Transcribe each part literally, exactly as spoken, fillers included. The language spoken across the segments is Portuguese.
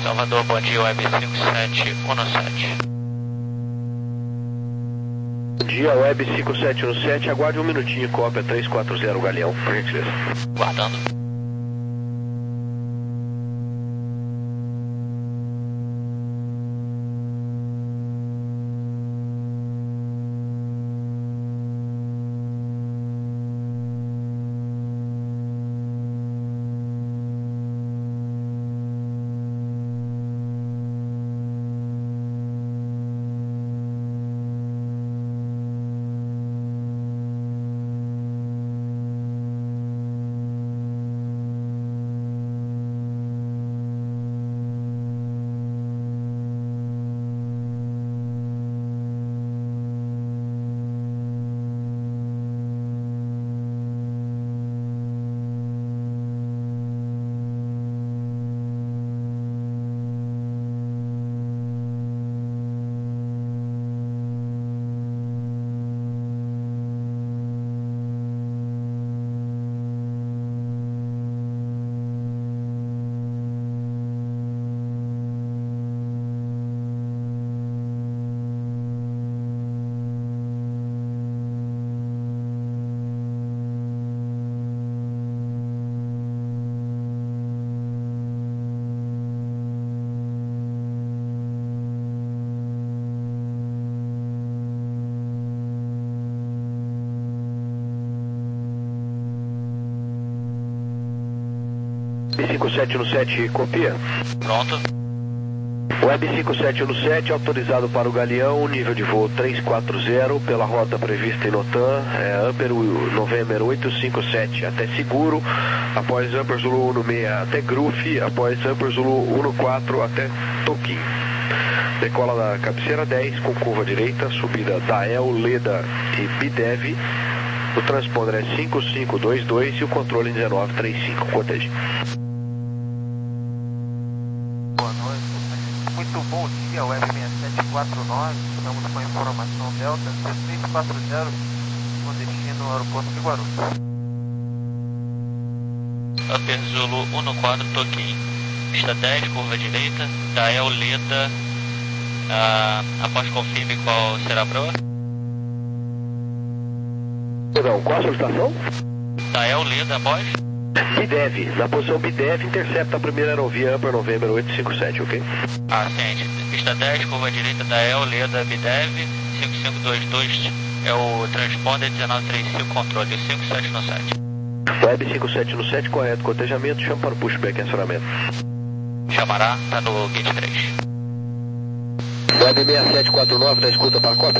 Salvador, bom dia, Web cinco sete um sete. Bom dia, Web cinco sete um sete, aguarde um minutinho, cópia três quatro zero, Galeão, por gentileza. Guardando. Web cinco sete um sete, copia. Pronto. Web cinco sete um sete, autorizado para o Galeão, nível de voo três quatro zero, pela rota prevista em Notan, é, Amper November oito cinco sete até Seguro, após Amper Zulu um seis até Gruf, após Amper Zulu um quatro até Toquim. Decola da cabeceira dez, com curva direita, subida Dael, Leda e Bidev. O transponder é cinco cinco dois dois e o controle dezenove trinta e cinco, cortejo. Boa noite, muito bom dia, Web seis sete quatro nove, estamos com a informação Delta seis quatro zero, com destino ao aeroporto de Guarulhos. Amper Zulu um quatro, Toquim. Pista dez, curva direita, Dael, Leda. Ah, após confirme qual será a prova? Perdão, qual a sua estação? Dael, Leda, após? Bidev, na posição Bidev, intercepta a primeira aerovia Amper November oito cinco sete, ok? Ah, ciente. Pista dez, curva direita, Dael, Leda, Bidev, cinco cinco dois dois é o transponder dezenove trinta e cinco, controle cinco sete um sete. Web cinco sete um sete, correto, cotejamento, chama para o pushback e acionamento. Chamará, tá no gate três. Web seis sete quatro nove, da escuta para a cópia.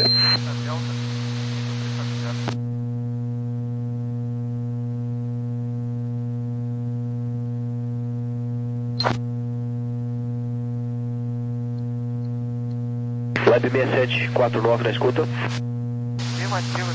Web seis sete quatro nove, da escuta. Afirmativa,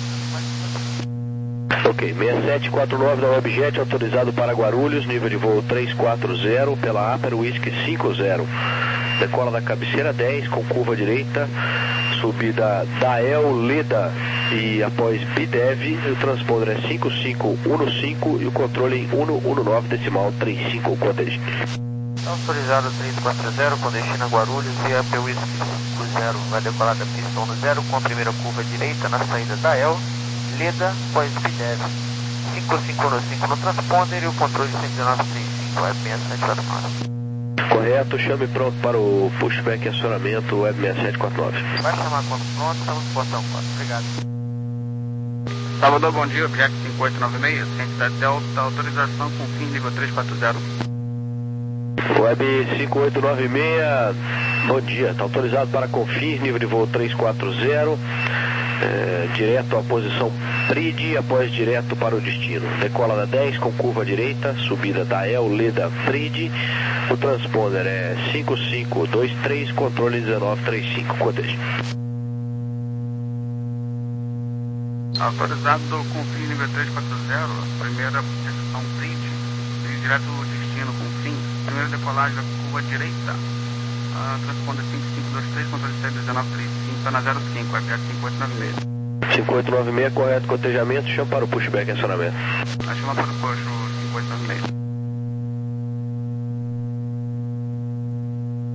Ok, seis sete quatro nove da Webjet, autorizado para Guarulhos, nível de voo três quatro zero, pela Aper Whisky cinco zero. Decola da cabeceira dez, com curva direita, subida Dael, Leda e após Bidev, o transponder é cinco cinco um cinco e o controle em cento e dezenove decimal trinta e cinco, cortejo. autorizado três quatro zero, com destino a Guarulhos e a P Whisky cinco zero, vai decolar da pista um zero com a primeira curva direita na saída da El, Leda, após Bidev, cinco cinco um cinco no transponder e o controle cento e dezenove trinta e cinco, Web seis sete quatro nove. Correto, chame pronto para o pushback e acionamento Web seis sete quatro nove. Vai chamar quando pronto, estamos no portão quatro, obrigado. Salvador, bom dia, Objeto cinco oito nove seis, Ciência Delta, autorização com fim nível três quatro zero. Web cinco oito nove seis, bom dia, está autorizado para Confins, nível de voo três quatro zero, é, direto à posição P R I D, após direto para o destino. Decola da dez com curva direita, subida da El, Leda, P R I D, o transponder é cinco cinco dois três, controle dezenove trinta e cinco, cortejo. Autorizado com fim nível três quatro zero, primeira posição P R I D, direto ao destino com fim. Primeira decolagem da curva direita, uh, transponder cinco cinco dois três, controle sete dezenove trinta e cinco, está na zero cinco, é cinco oito nove seis. cinco oito nove seis, correto, cotejamento, chama para o pushback e acionamento. A chama para o push, cinco oito nove seis.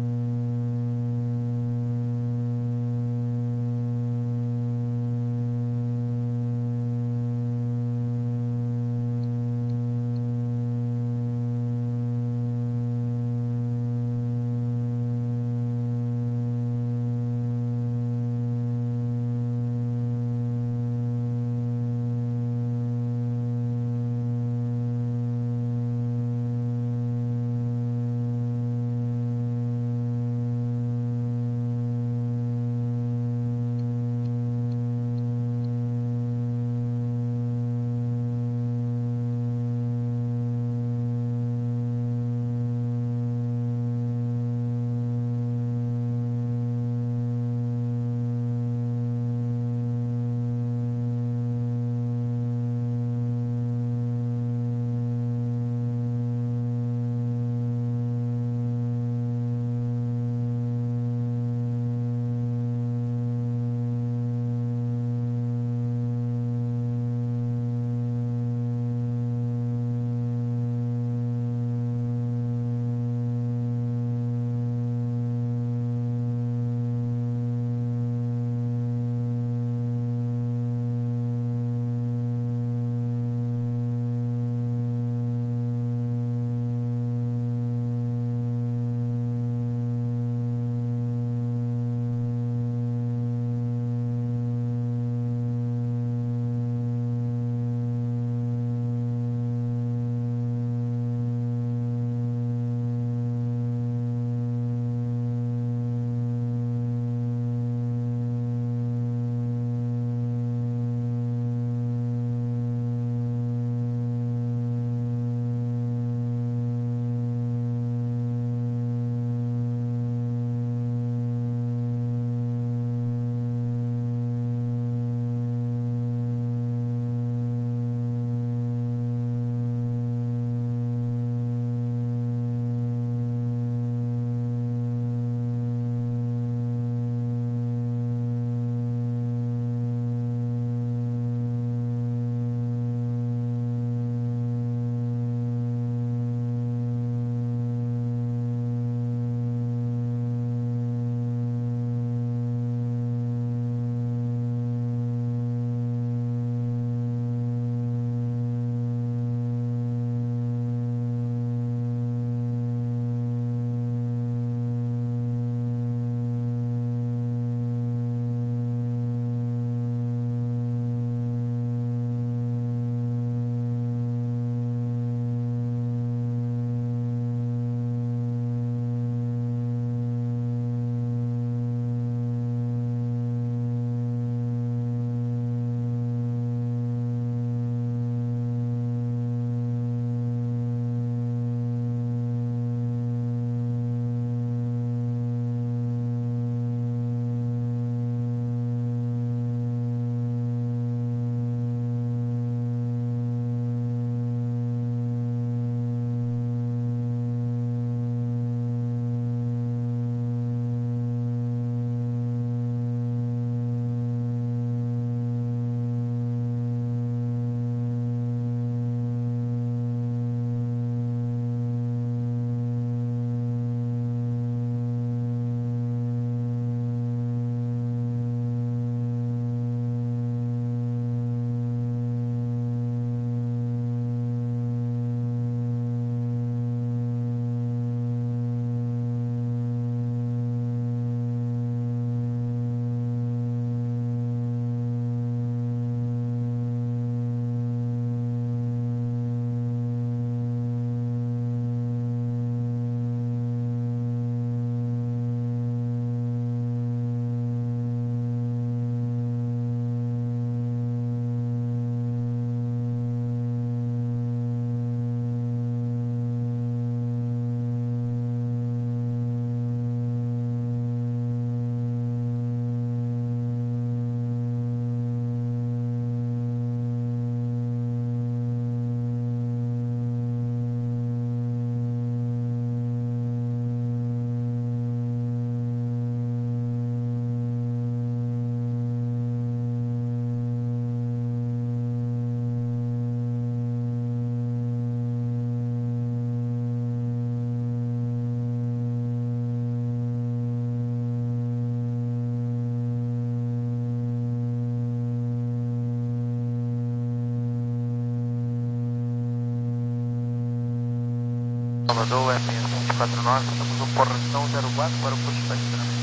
Salvador, Web sete quatro nove, estamos no portão zero quatro para o push de estacionamento.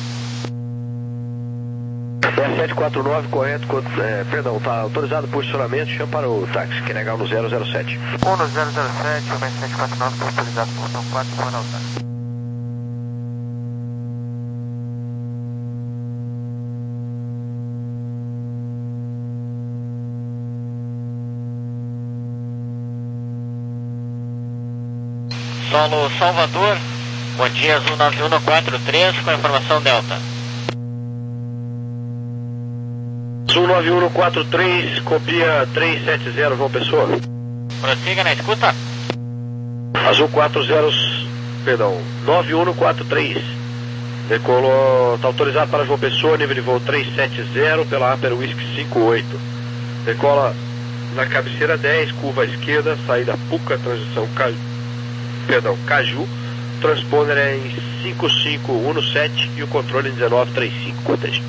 Web sete quatro nove, correto, é, perdão, está autorizado o posicionamento, chama para o táxi, que negar no zero zero sete. um no zero zero sete, o Web sete quatro nove está autorizado o portão quatro para o táxi. Solo Salvador, bom dia, Azul nove um quatro três, com a informação Delta. Azul nove um quatro três, copia três sete zero, João Pessoa. Prossiga na escuta. Azul quatro zero, perdão, nove um quatro três, decolou, está autorizado para João Pessoa, nível de voo três sete zero, pela Upper Whisky cinco oito. Decola na cabeceira dez, curva à esquerda, saída Puca, transição Caju. Perdão, Caju, transponder é em cinco cinco um sete e o controle em dezenove trinta e cinco. Cortejo.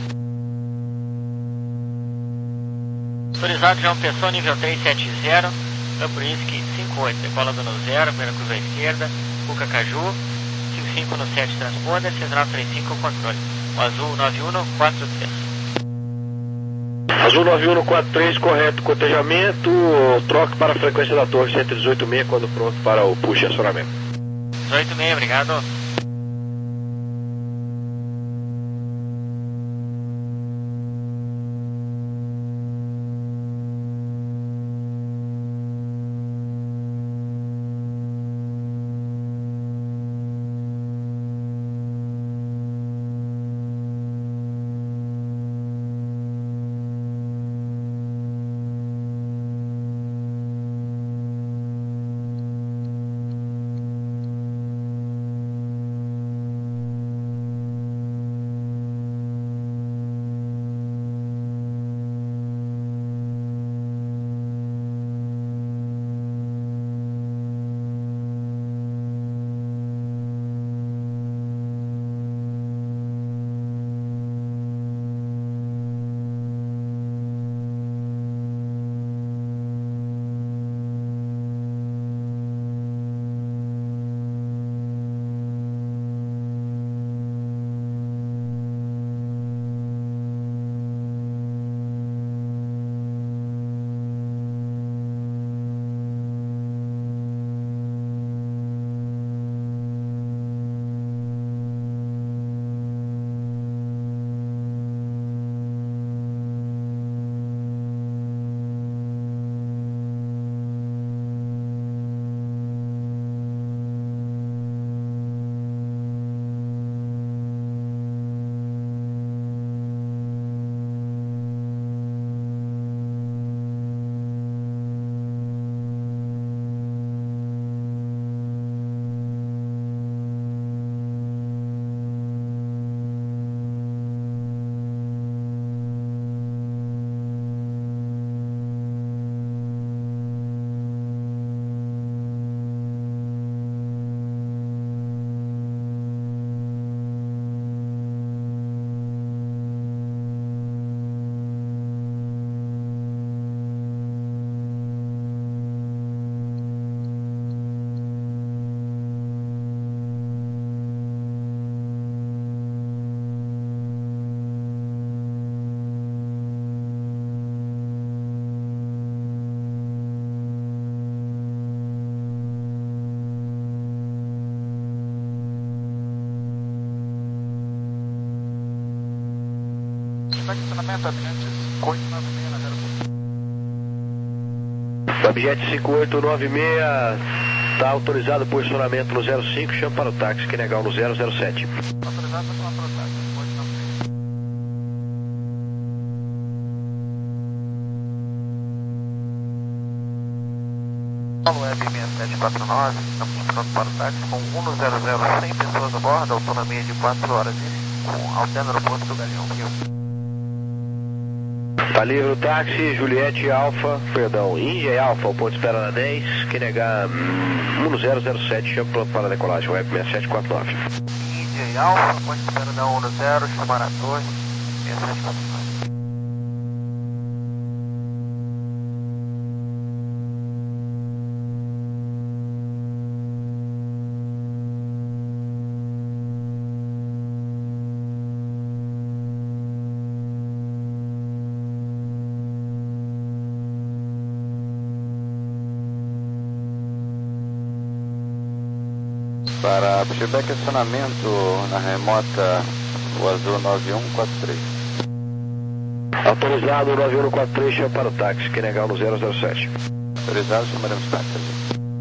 Autorizado João Pessoa, nível três sete zero, Upper Whisky cinco oito, decola do no zero, primeira curva à esquerda, Puca Caju, cinco cinco um sete, transponder, dezenove trinta e cinco, controle. O Azul nove um quatro três. Azul nove um quatro três, correto, cotejamento, troque para a frequência da torre cento e dezoito ponto seis quando pronto para o push acionamento. dezoito ponto seis, obrigado. Estacionamento Adriantes cinco oito nove seis na aeroporto. Webjet cinco oito nove seis, está autorizado o posicionamento no zero cinco, chama para o táxi, que negar no zero zero sete. Autorizado para chamar para o táxi, cinco oito nove seis. Web sete quatro nove, estamos pronto para o táxi com um no zero zero, cem pessoas a bordo, autonomia de quatro horas e cinco, ao pé no aeroporto do Galeão, Rio. Tá livre o táxi, Juliette Alfa, perdão, Índia e Alfa, o ponto de espera na dez, que negar um no zero zero sete, chama pronto para a decolagem, Web sete quatro nove. Índia e Alfa, ponto de espera da um no zero, chamar a torre, sete quatro nove. Para pushback acionamento na remota, o azul nove um quatro três. Autorizado nove um quatro três, chama para o táxi, que negar no zero zero sete. Autorizado, chamaremos táxi.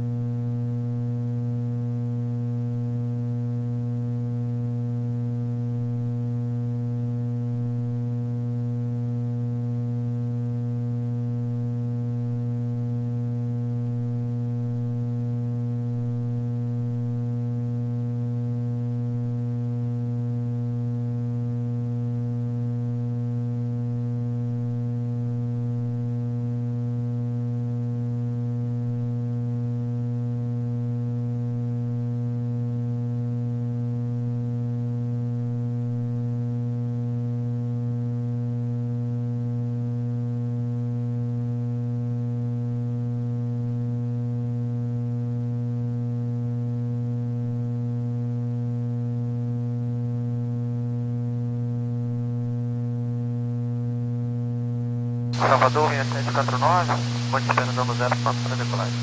Salvador, seis sete quatro nove, ponte espera dando zero, pronto para decolagem.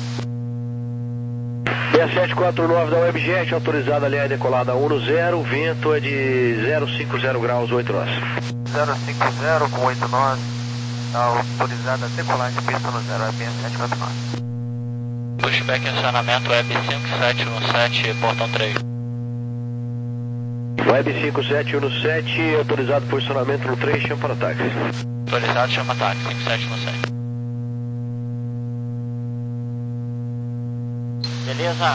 seis sete quatro nove da Webjet, autorizada ali a decolada um no zero, vento é de zero cinco zero graus, oito nós. zero cinco zero com oito nós, autorizada a decolagem, pista no zero, seis sete quatro nove. Pushback em acionamento Web cinco sete um sete, portão três. Web cinco sete um sete, autorizado posicionamento no três, chama para o táxi. Autorizado, chama táxi, cinco sete um sete. Beleza?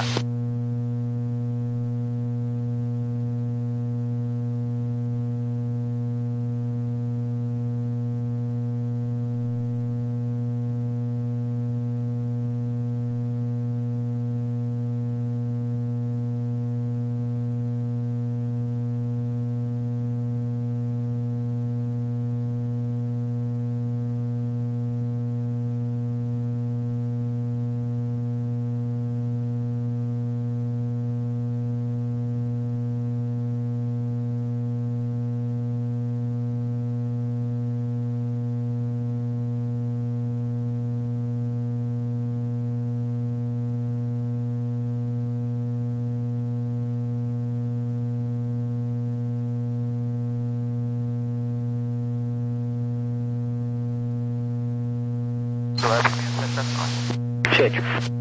Sete.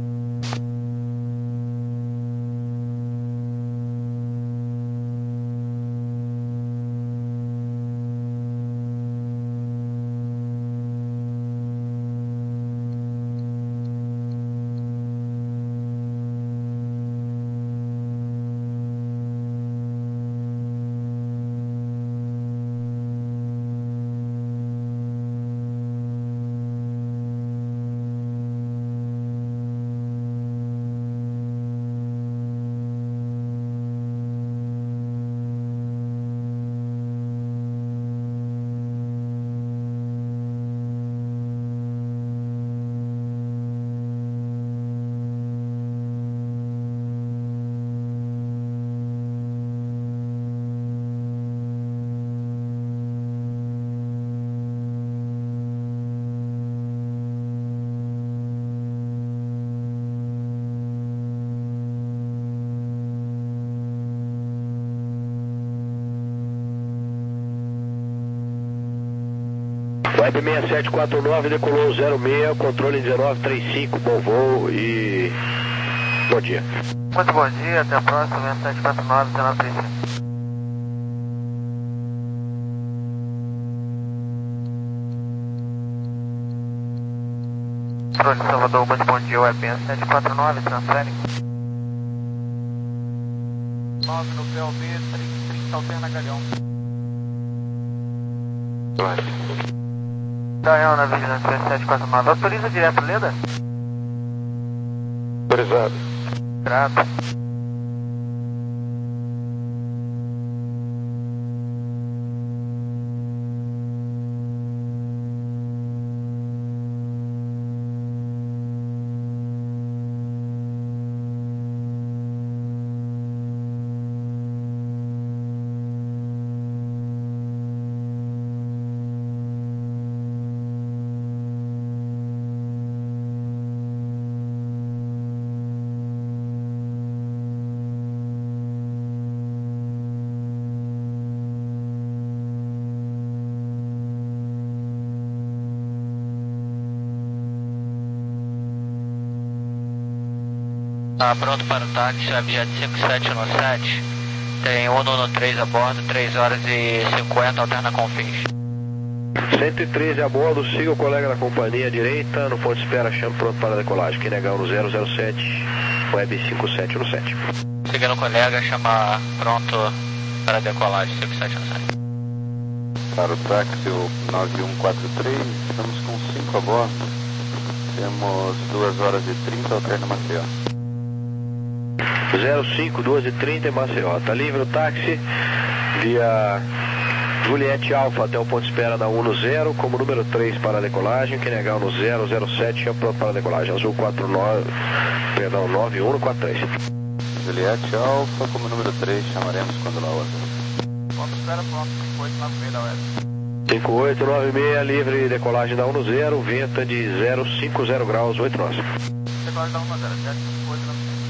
Web seis sete quatro nove, decolou zero seis, controle dezenove trinta e cinco, bom voo e bom dia. Muito bom dia, até a próxima, seis sete quatro nove, dezenove trinta e cinco. Controle Salvador, muito bom dia, Web seis sete quatro nove, transfere. nove no P O B, trinta alterna Galhão. Galhão na vigilância seis sete quatro nove, autoriza direto, Leda? Autorizado. Grato. Tá pronto para o táxi, Webjet cinco sete um sete. Tem Uno no três a bordo, três horas e cinquenta, alterna com fins. cento e treze a bordo, siga o colega da companhia direita, no ponto de espera, chame pronto para a decolagem. Quem negar no zero zero sete, Web cinco sete um sete. Seguindo o colega, chama pronto para a decolagem, cinco sete um sete. Para o táxi, o nove um quatro três, estamos com cinco a bordo. Temos duas horas e trinta, alterna Maceió. zero cinco, duas e trinta em Maceió. Está livre o táxi via Juliette Alfa até o ponto de espera da Uno zero, como número três para a decolagem. Quem negar no zero zero sete é pronto para a decolagem. Azul quatro nove, perdão, nove um quatro três. Juliette Alfa, como número três, chamaremos quando lá o Ponto de espera pronto, cinco oito nove seis da Web. cinco oito nove seis, livre decolagem da Uno zero, venta de zero cinco zero graus, oito nós. Decolagem da Uno zero, sete cinco oito nove seis.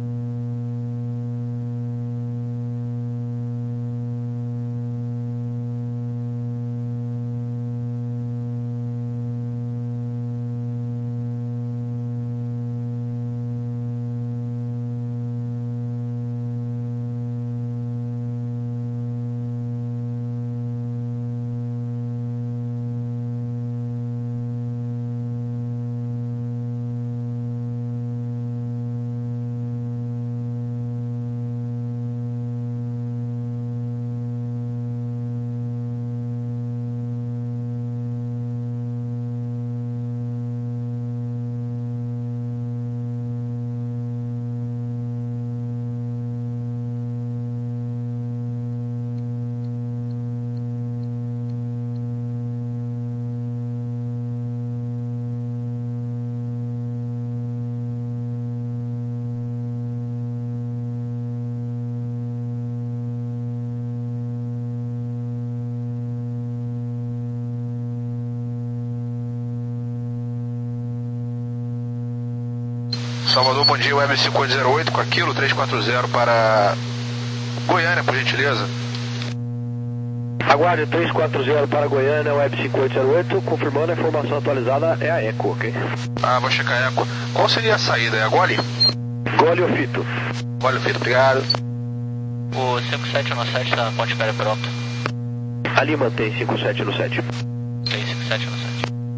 Salvador, bom dia, Web cinco oito zero oito com aquilo, três quatro zero para Goiânia, por gentileza. Aguarde três quatro zero para Goiânia, Web cinco oito zero oito, confirmando a informação atualizada é a Eco, ok? Ah, vou checar a Eco. Qual seria a saída? É a Gole? Gole ou Fito? Gole ou Fito, obrigado. O cinco sete um sete está no ponto de espera pronto. Ali mantém cinco sete um sete. Tem cinco sete um sete.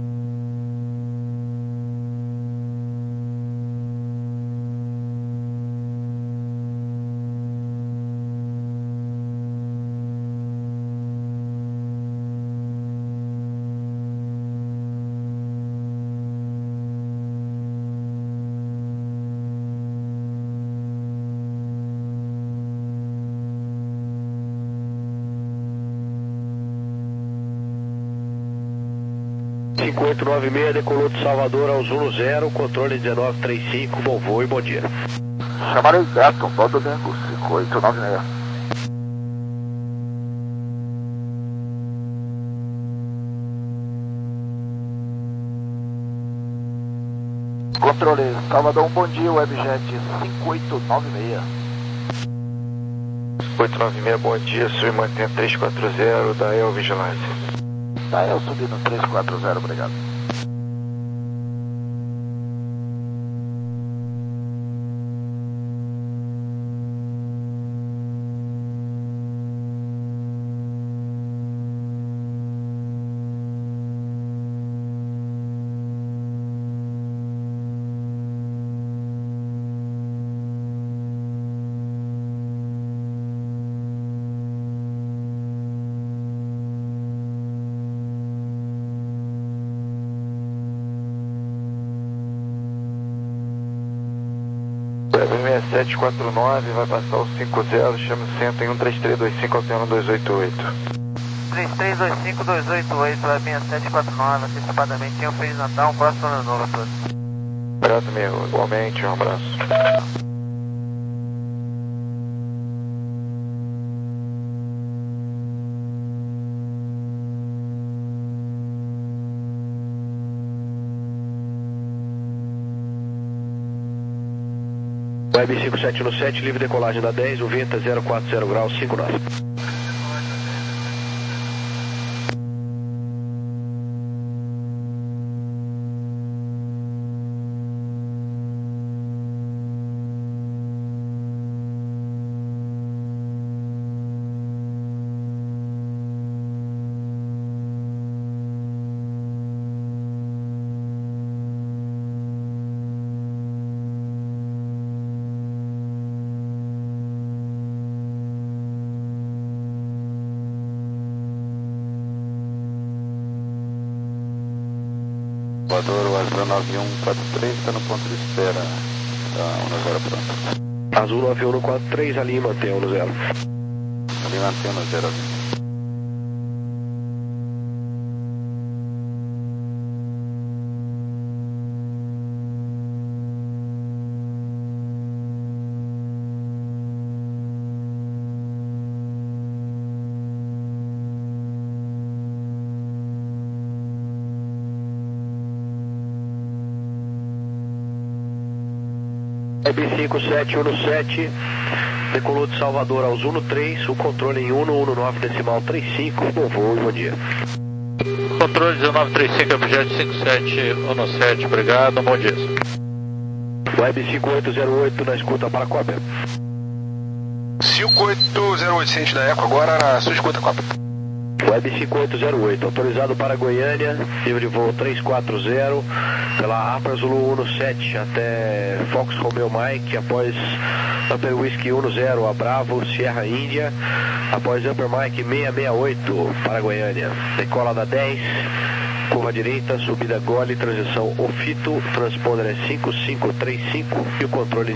cinco oito nove seis, decolou de Salvador ao Uno zero, controle dezenove trinta e cinco, bom voo e bom dia. Chamaram o Gato, volta dentro, cinco oito nove seis. Controle, Salvador, um bom dia, Webjet cinco oito nove seis. cinco oito nove seis, bom dia, sou mantém três quatro zero da El Vigilância. Tá, eu subi no três quatro zero, obrigado. seis sete quatro nove, vai passar o cinco zero, chama o centro em um três três dois cinco, alterno dois oito oito. três três dois cinco dois oito oito, é seis sete quatro nove, antecipadamente, tenha um Feliz Natal, um próximo ano novo a todos. Obrigado, meu, igualmente, um abraço. Web cinco sete um sete, livre decolagem da dez, o vento é zero quatro zero graus, cinco nós. Salvador, o Azul nove um quatro três está no ponto de espera, está um zero pronto. Azul nove um quatro três, ali mantém um zero. Ali mantém um zero. Web cinco sete um sete, decolou de Salvador ao Zuno três, o controle em um um nove decimal trinta e cinco, bom voo e bom dia. Controle dezenove trinta e cinco, objeto cinco sete um sete, obrigado, bom dia. Web cinco oito zero oito na escuta para a cópia. cinco oito zero oito, ciente da Eco, agora na sua escuta, cópia. Web cinco oito zero oito, autorizado para Goiânia, nível de voo três quatro zero, pela Apra Zulu um sete até Fox Romeo Mike, após Upper Whiskey um zero, a Bravo Sierra Índia, após Upper Mike seiscentos e sessenta e oito para Goiânia. Decola da dez, curva direita, subida gole, transição Ofito, transponder é cinco cinco três cinco e o controle